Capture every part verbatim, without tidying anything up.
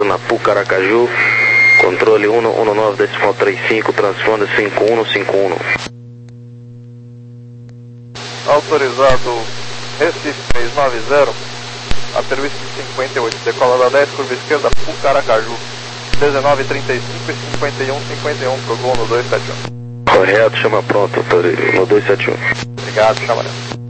Na Pucaracaju, controle um um nove decimal trinta e cinco, transponder cinco um cinco um. Autorizado Recife três nove zero, a serviço de cinquenta e oito, decola da dez, curva esquerda, Pucaracaju, dezenove trinta e cinco e cinquenta e um cinquenta e um pro gol no dois sete um. Correto, chama pronto, no dois sete um. Obrigado, chama.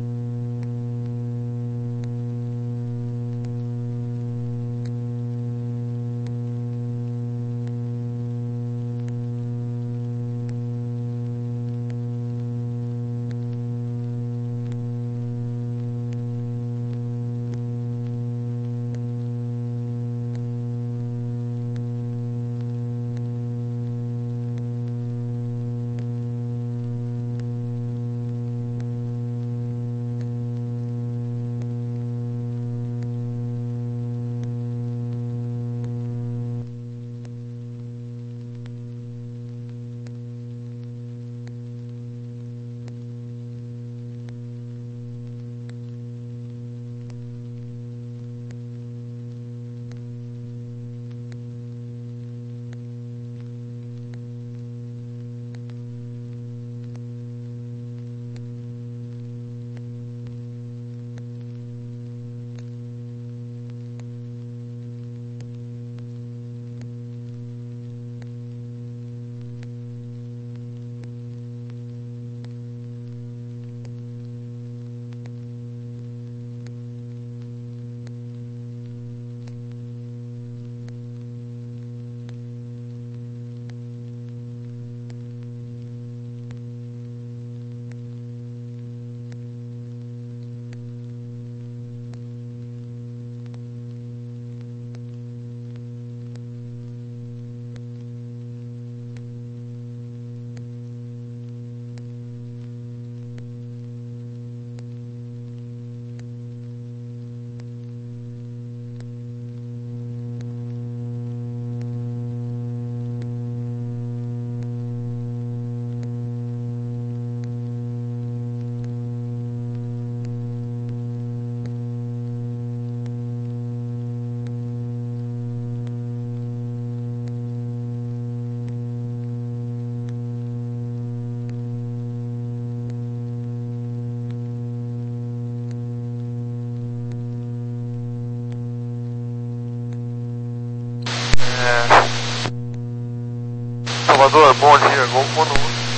Salvador, bom dia, gol Mono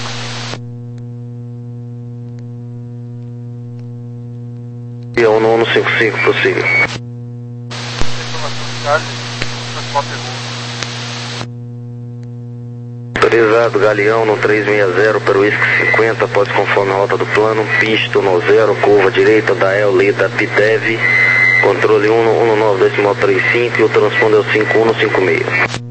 um. E um um cinco cinco, prossiga. Informação de Charlie, transporte gol. Autorizado, Galeão no três seis zero para o Whisky cinquenta, pode conforme a rota do plano, pisto no zero, curva direita da El Lida Bidev, controle um um nove decimal trinta e cinco e o transponder cinco um cinco seis.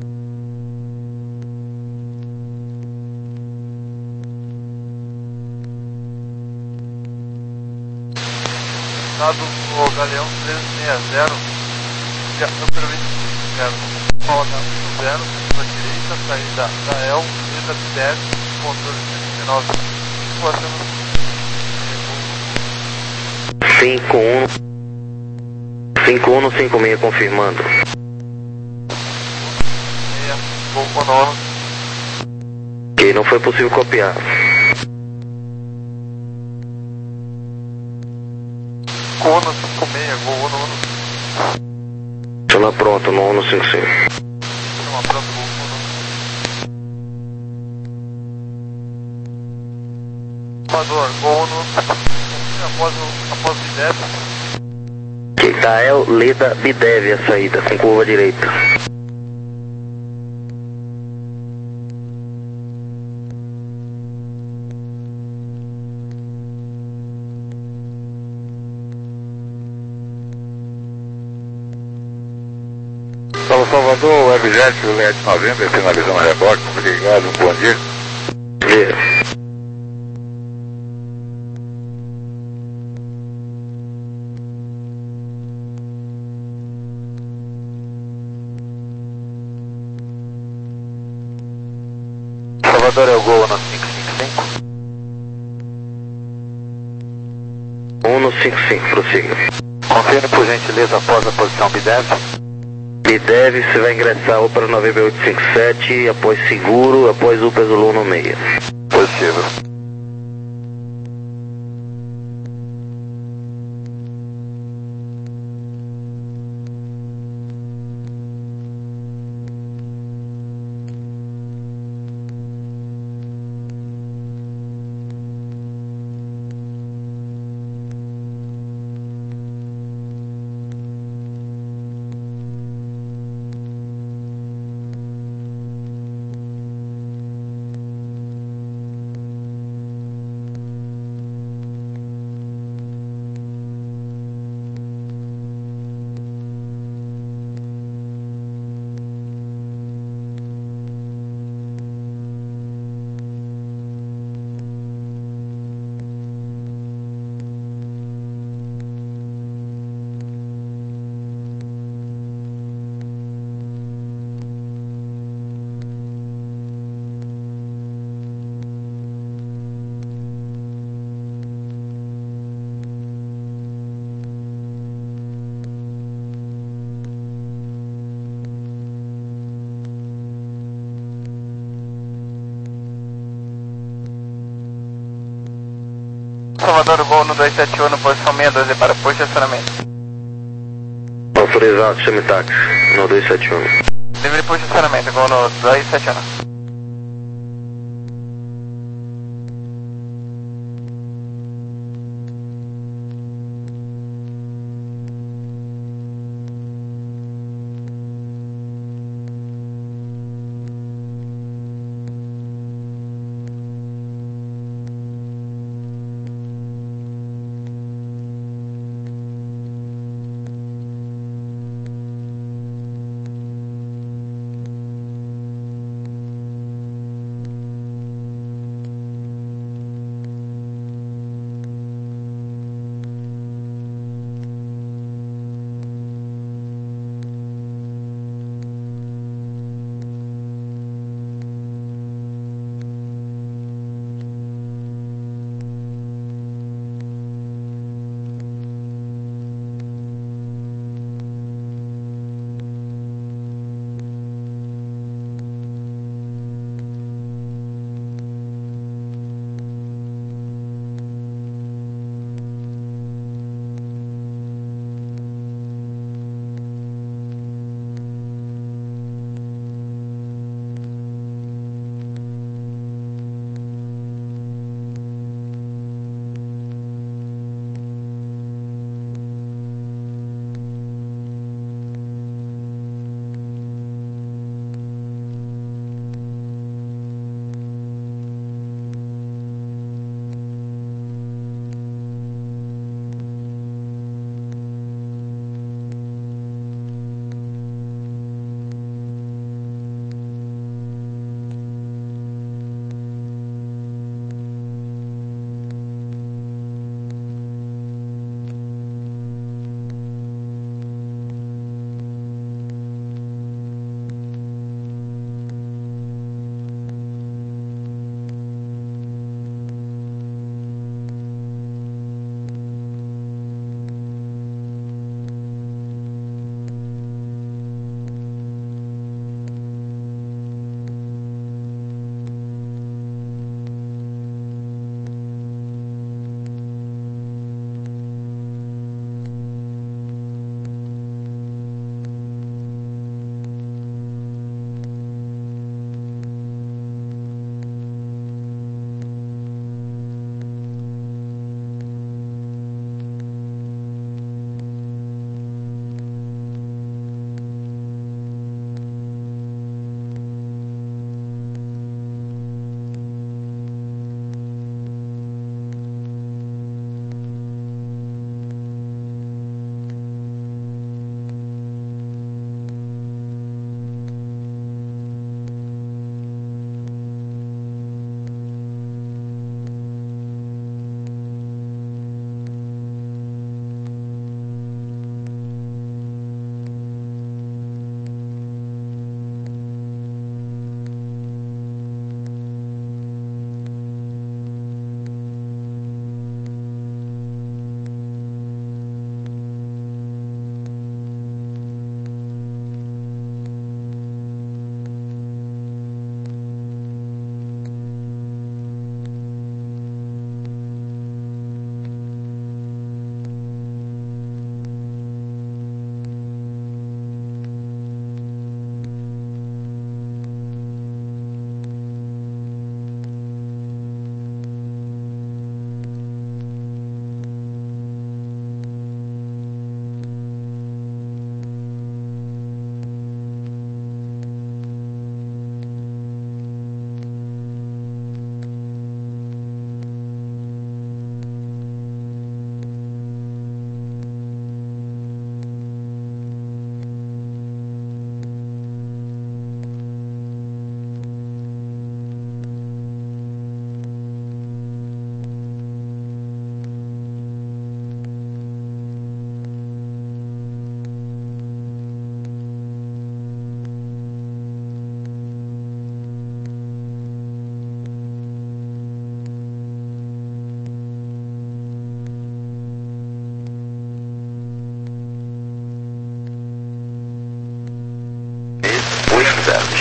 O Galeão três seis zero, já no serviço zero, roda um zero, para a direita, saída da El, Lida Bidev, controle cento e nove, cinco um cinco um cinco seis confirmando. Gol Mono. Ok, não foi possível copiar. Cono cinco seis, gol Mono. Chama pronto no um cinco cinco. Chama pronto, gol Mono. Salvador, gol Mono. Após o após o Bidev. Ok, tá El Lida Bidev a saída, com curva direita. Salvador, Webjet, Juliette noventa, finalizando a rebote, obrigado, um bom dia. Dia. Salvador é o gol no cinco cinco cinco. um cinco cinco, prossiga. Confirme por gentileza após a posição Bidev. Pidev, você vai ingressar ou para nove oito cinco sete, após seguro, após o peso Luna seis. Positivo. Salvador, voo no dois sete um, no posição sessenta e dois para posto de estacionamento. Autorizado, chame táxi, no dois sete um. Livre posto de estacionamento, voo no dois sete um.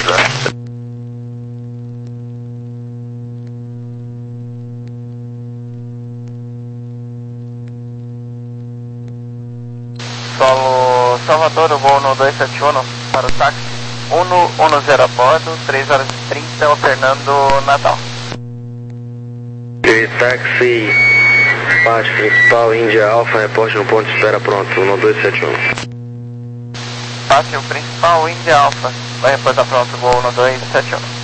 Salvador. Solo Salvador, voo no dois sete um para o táxi cento e dez a bordo, três horas e trinta, Fernando Natal. E táxi, parte principal, Índia Alfa, reporte no ponto de espera pronto, no dois sete um. Parte o principal, Índia Alfa, vai reportar pronto, voo no dois sete um.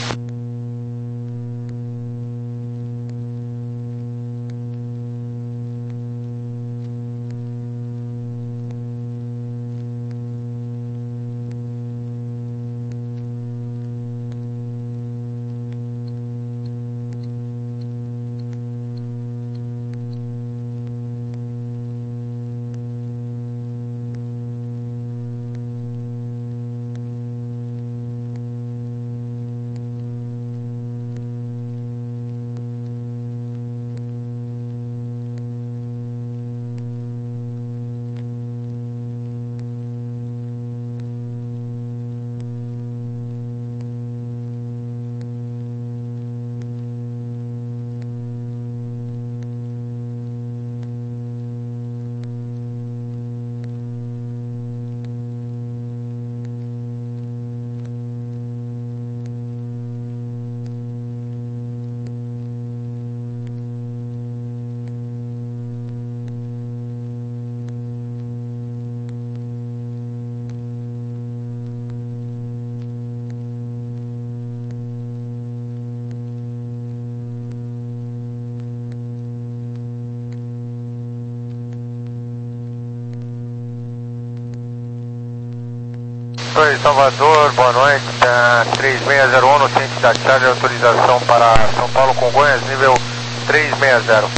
Oi, Salvador, boa noite, uh, três seis zero um no ciente da Charlie, autorização para São Paulo Congonhas, nível três seis zero.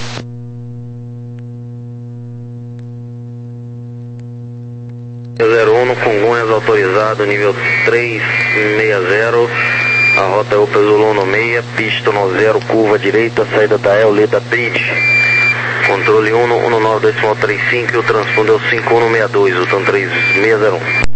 zero um no Congonhas, autorizado, nível três seis zero, a rota é Opel Zulu no seis, pista no zero, curva direita, saída da Eoleda Bridge, controle um no um nove decimal trinta e cinco e o transpondeu cinco um seis dois, o Tom três seis zero um.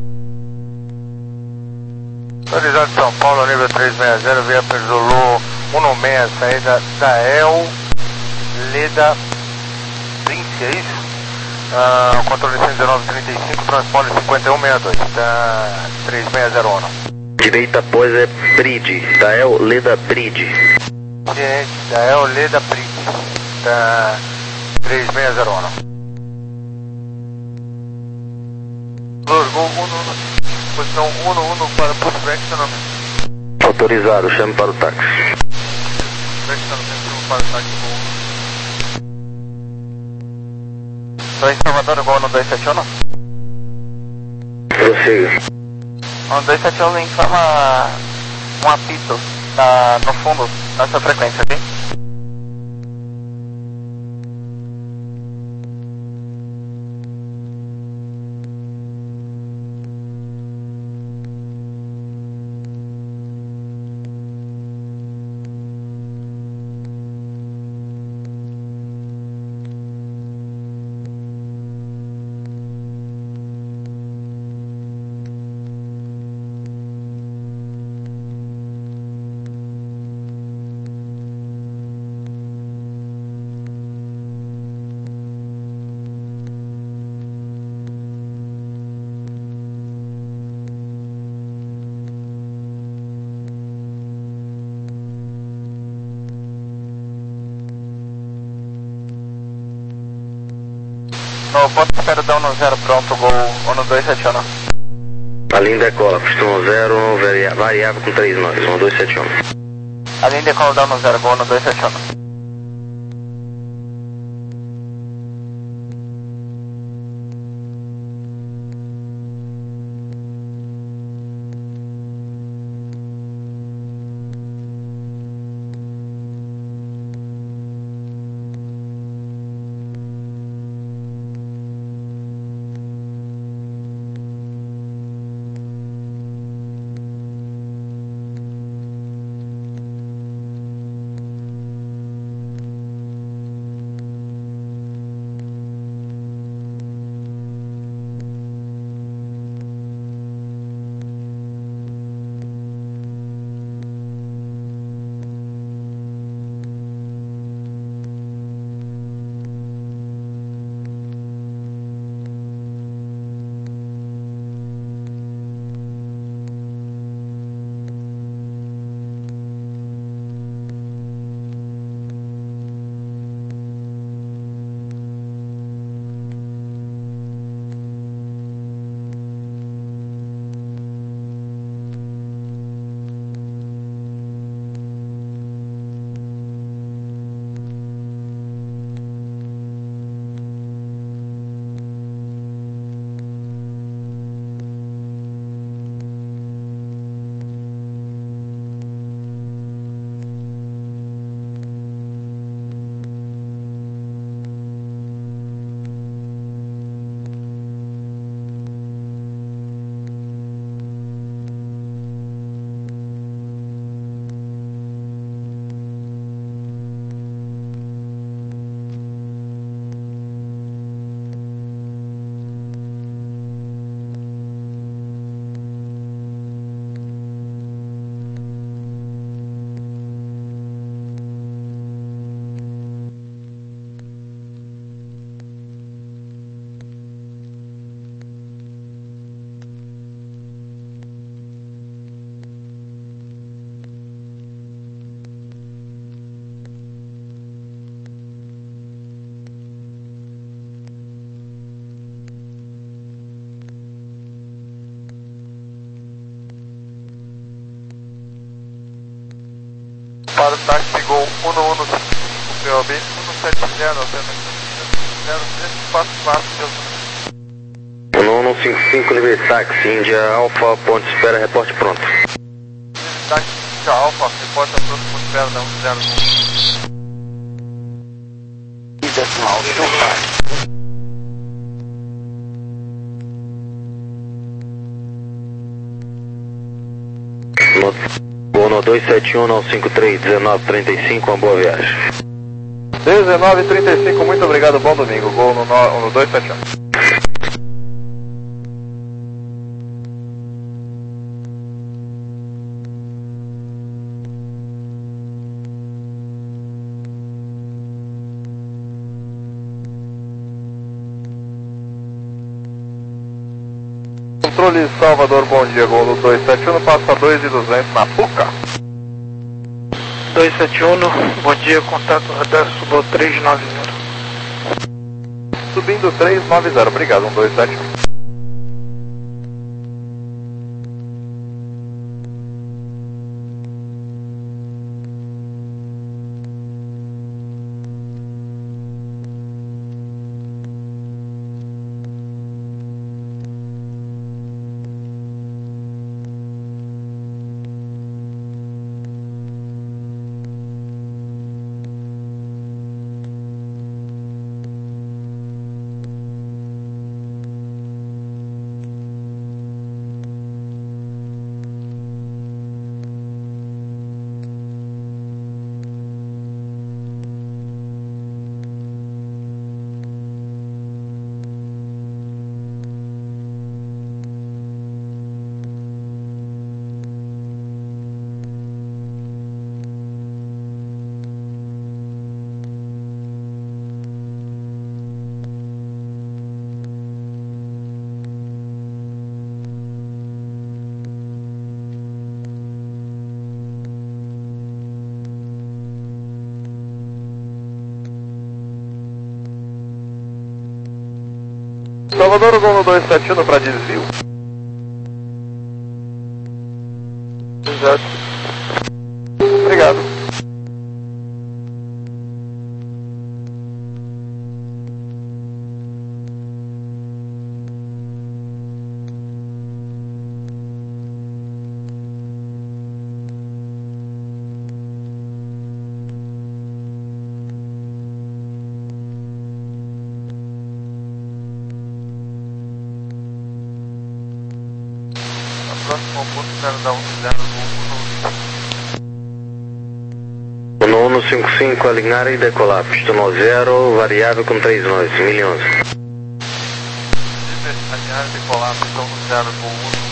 Autorizado de São Paulo, nível três seis zero, via Perzolu um seis, saída da El Leda Prince, é isso? Uh, controle cento e dezenove trinta e cinco, transponder cinquenta e um sessenta e dois, da três seis zero um. Direita após é Bridge, da El Leda Bridge. Gente, da El Leda Bridge, da três seis zero um. Gol um no posição um no um para push direction. Autorizado, chame para o táxi. Direcionamento para o táxi. Estou em Salvador, gol no dois sete um. Prossiga. No dois sete um informa um apito na, no fundo, na sua frequência, ok? No ponto de espera da um zero pronto, gol um dois sete um. A linha decola, costuma zero, variável com três nós, um dois sete um. A linha decola da um zero, gol um dois sete um. para o táxi Gol um um cinco P O B um sete zero zero três quatro quatro. um um cinco cinco, livre táxi, Índia Alfa, ponte espera, reporte pronto. Livre táxi, Índia Alfa, reporte pronto, ponte espera, não, zero um. Decimal, show. Gol no dois sete um nove cinco três dezenove trinta e cinco, uma boa viagem. dezenove trinta e cinco, muito obrigado, bom domingo. Gol no, no, no dois sete um. Controle Salvador, bom dia, Gol no dois sete um, passa dois e duzentos na Puca. dois sete um, bom dia, contato radar, subiu três nove zero. Subindo três nove zero, obrigado, um dois sete um. Salvador, Gol no dois sete um para desvio. Exato. Obrigado. Próximo ponto, zero um zero um um cinco cinco, alinhar e decolar, pista no zero, variável com três nós, mil e onze. Alinhar e decolar, pista no zero, um.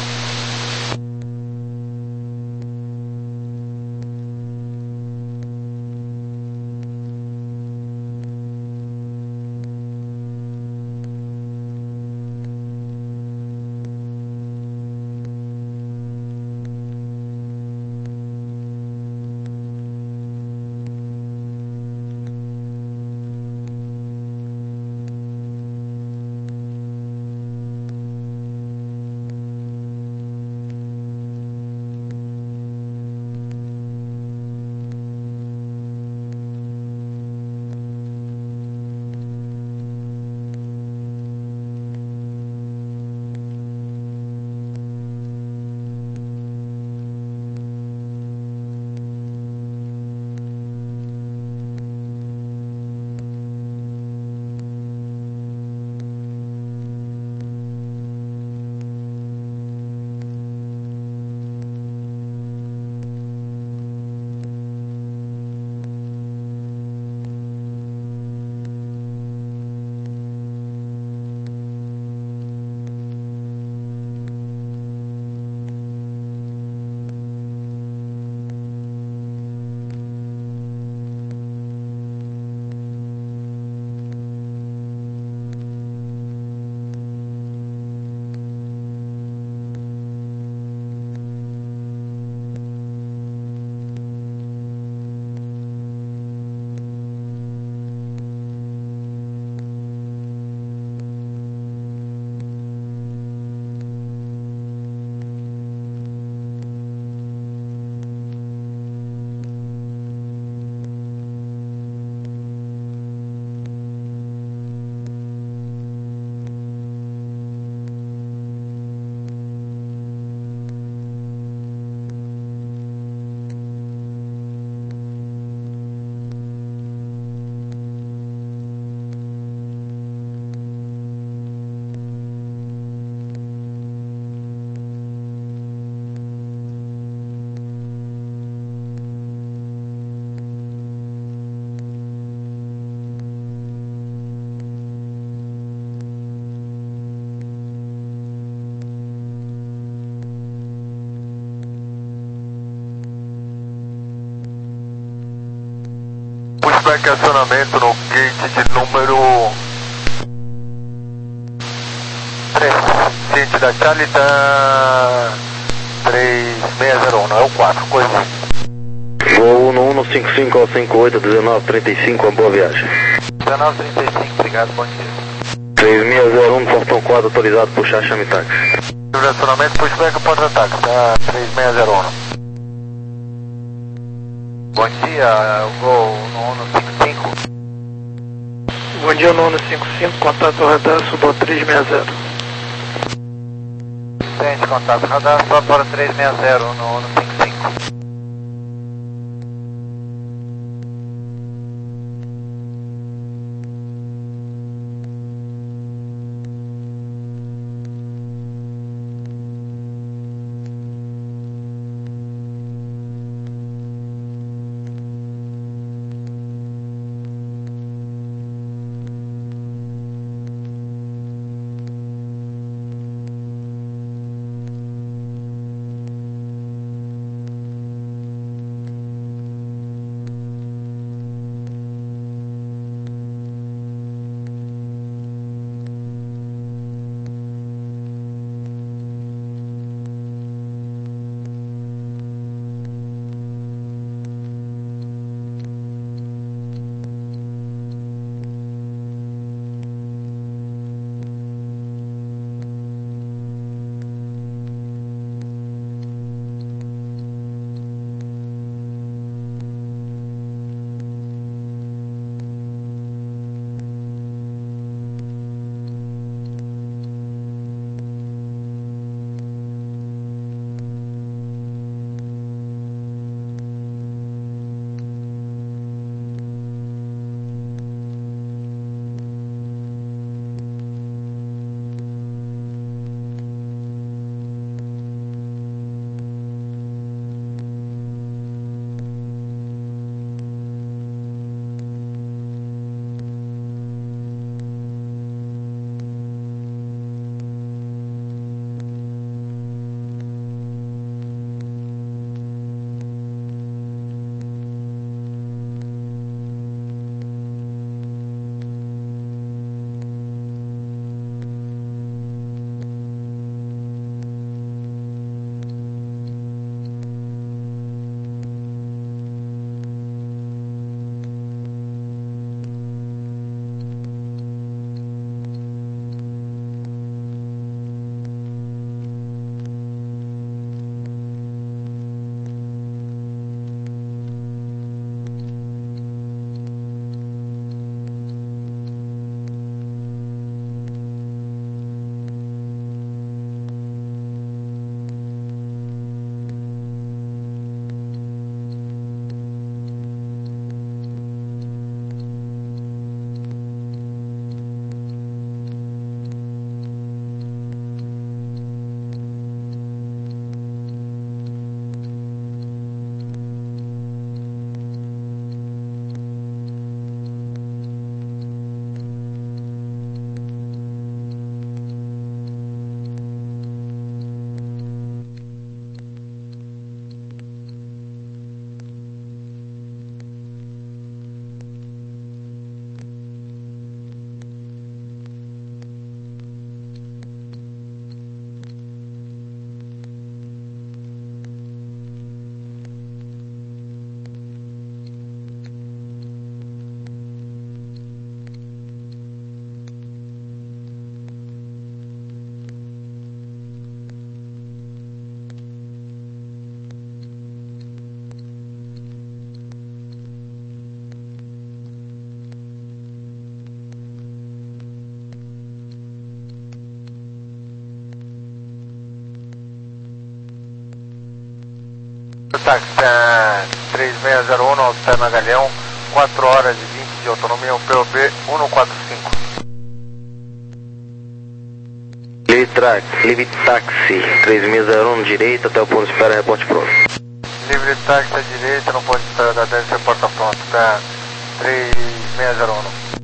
pushback acionamento no gate de número três, ciente da Charlie, tá três seis zero um, não é o quatro, coisa. Voo um um cinco cinco ao cinco oito, dezenove trinta e cinco, uma boa viagem. dezenove trinta e cinco, obrigado, bom dia. três seis zero um, Portão quatro, autorizado por puxar chame táxi. Livre acionamento, pushback, porta-táxi, tá três seis zero um. Bom dia, Gol no um cinco cinco. Bom dia, nono cinco cinco, contato radar, subo três seis zero. Tente contato radar, só para três seis zero no um cinco cinco. Táxi três seis zero um, Alter Magalhão, quatro horas e vinte de autonomia, P O B um quatro cinco. Livre táxi, três seis zero um, direita, até o ponto de espera, reporte pronto. Livre táxi à direita, no ponto de espera da dez, reporta pronto, tá três seis zero um.